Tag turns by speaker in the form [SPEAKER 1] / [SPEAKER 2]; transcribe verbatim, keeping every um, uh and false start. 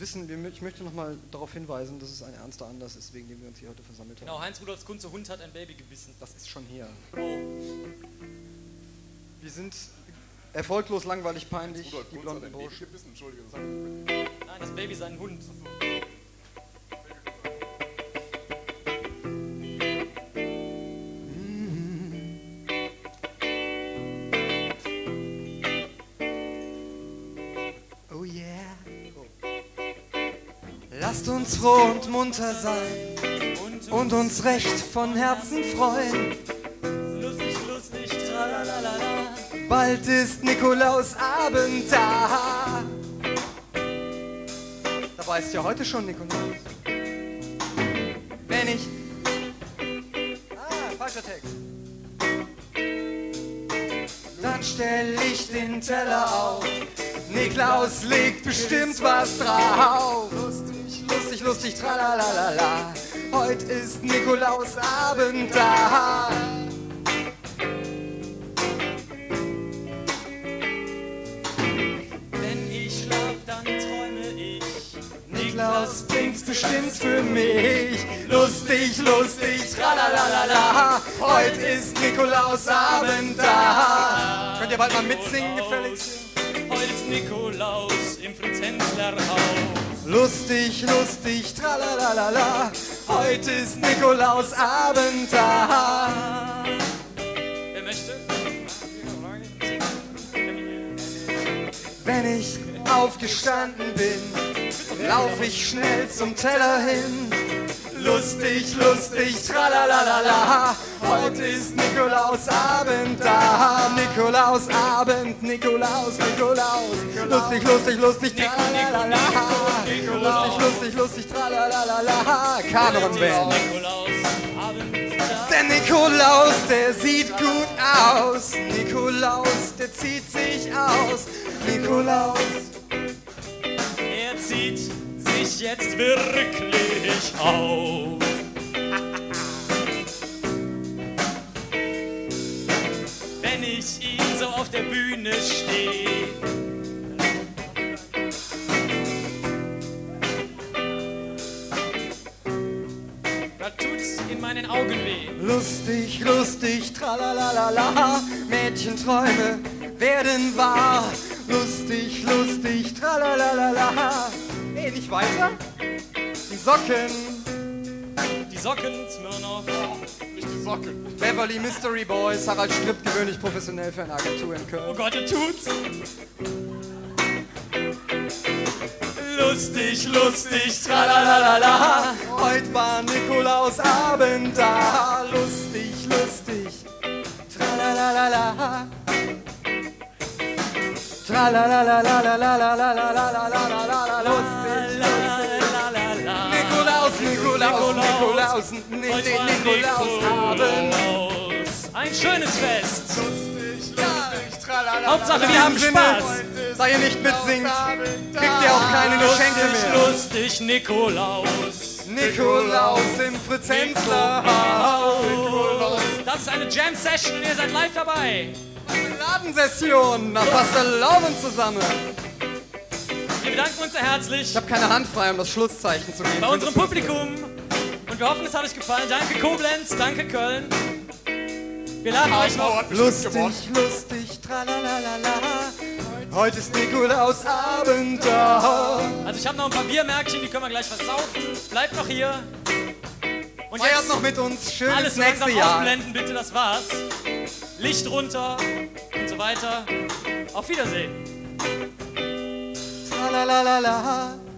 [SPEAKER 1] wissen, wir, ich möchte noch mal darauf hinweisen, dass es ein ernster Anlass ist, wegen dem wir uns hier heute versammelt haben.
[SPEAKER 2] Genau, Heinz Rudolfs Kunze Hund hat ein Baby gebissen.
[SPEAKER 1] Das ist schon her.
[SPEAKER 2] Oh.
[SPEAKER 1] Wir sind erfolglos, langweilig, peinlich,
[SPEAKER 3] Rudolf
[SPEAKER 1] die
[SPEAKER 3] Kunze hat
[SPEAKER 1] blonden
[SPEAKER 3] ein Baby
[SPEAKER 1] Burschen.
[SPEAKER 3] gebissen, Entschuldige, das habe ich nicht.
[SPEAKER 2] Nein, das Baby ist ein Hund.
[SPEAKER 1] Oh yeah. Lasst uns froh und munter sein und uns recht von Herzen freuen.
[SPEAKER 2] Lustig, lustig, tralalala.
[SPEAKER 1] Bald ist Nikolausabend da. Dabei ist ja heute schon Nikolaus. Wenn ich... Ah, falscher Text. Dann stell ich den Teller auf. Niklaus legt bestimmt was drauf. Lustig, lustig, lustig, tralalala. Heute ist Nikolausabend da.
[SPEAKER 2] Wenn ich schlaf, dann träume ich.
[SPEAKER 1] Niklaus bringt's bestimmt für mich. Lustig, lustig, tralalala. Heute ist Nikolausabend da. Könnt ihr bald mal mitsingen, gefälligst?
[SPEAKER 2] Heute ist Nikolaus im Fritz-Hensler Haus.
[SPEAKER 1] Lustig, lustig, tralalala. Heute ist Nikolausabend da.
[SPEAKER 2] Wer möchte?
[SPEAKER 1] Wenn ich aufgestanden bin, lauf ich schnell zum Teller hin. Lustig, lustig, tralalala. Heute ist Nikolausabend da. Nikolausabend, Nikolaus, Nikolaus. Lustig, lustig, lustig, tralalala. Lustig, lustig, lustig, tralalala. Kanonband. Der Nikolaus, der sieht gut aus. Nikolaus, der zieht sich aus. Nikolaus.
[SPEAKER 2] Er zieht sich jetzt wirklich auf. Wenn ich ihn so auf der Bühne stehe, da tut's in meinen Augen weh.
[SPEAKER 1] Lustig, lustig, tralalala. Mädchenträume werden wahr. Lustig, lustig, tralalala. Nee, nicht weiter. Die Socken.
[SPEAKER 2] Die Socken, Smirnoff.
[SPEAKER 3] Nicht die Socken.
[SPEAKER 1] Beverly Mystery Boys. Harald Stripp, gewöhnlich professionell für eine Agentur in
[SPEAKER 2] Oh
[SPEAKER 1] Köln.
[SPEAKER 2] Gott, er tut's. Lustig, lustig, tralalala.
[SPEAKER 1] Heute war Nikolausabend da. Lustig, lustig, tralalala. Tralalalalalalalalalalalala. Lustig, Nikolaus, Nikolaus, Nikolaus,
[SPEAKER 2] Heute war
[SPEAKER 1] Nikolausabend.
[SPEAKER 2] Nikolaus. Ein schönes Fest.
[SPEAKER 3] Lustig, lustig, tralala.
[SPEAKER 2] Hauptsache, wir haben Spaß.
[SPEAKER 1] Da ihr nicht mitsingt, kriegt ihr auch keine Geschenke
[SPEAKER 2] Lustig,
[SPEAKER 1] mehr.
[SPEAKER 2] lustig, Nikolaus.
[SPEAKER 1] Nikolaus im Fritz-Hensler Haus.
[SPEAKER 2] Das ist eine Jam-Session und ihr seid live dabei.
[SPEAKER 1] Eine Ladensession, da passt der Lauben zusammen.
[SPEAKER 2] Wir bedanken uns sehr herzlich
[SPEAKER 1] Ich habe keine Hand frei, um das Schlusszeichen zu geben.
[SPEAKER 2] bei unserem Publikum. Und wir hoffen, es hat euch gefallen. Danke Koblenz, danke Köln. Wir laden euch noch...
[SPEAKER 3] Hat bestimmt gewonnen.
[SPEAKER 1] Lustig, lustig, tralalala. Heute ist Nikolausabend da.
[SPEAKER 2] Also ich habe noch ein paar Biermärkchen, die können wir gleich versaufen. Bleibt noch hier. Und
[SPEAKER 1] Feiert
[SPEAKER 2] jetzt
[SPEAKER 1] noch mit uns. Schön
[SPEAKER 2] alles
[SPEAKER 1] ins nächste
[SPEAKER 2] langsam
[SPEAKER 1] Jahr.
[SPEAKER 2] ausblenden, bitte, das war's. Licht runter und so weiter. Auf Wiedersehen.
[SPEAKER 1] Tralalala.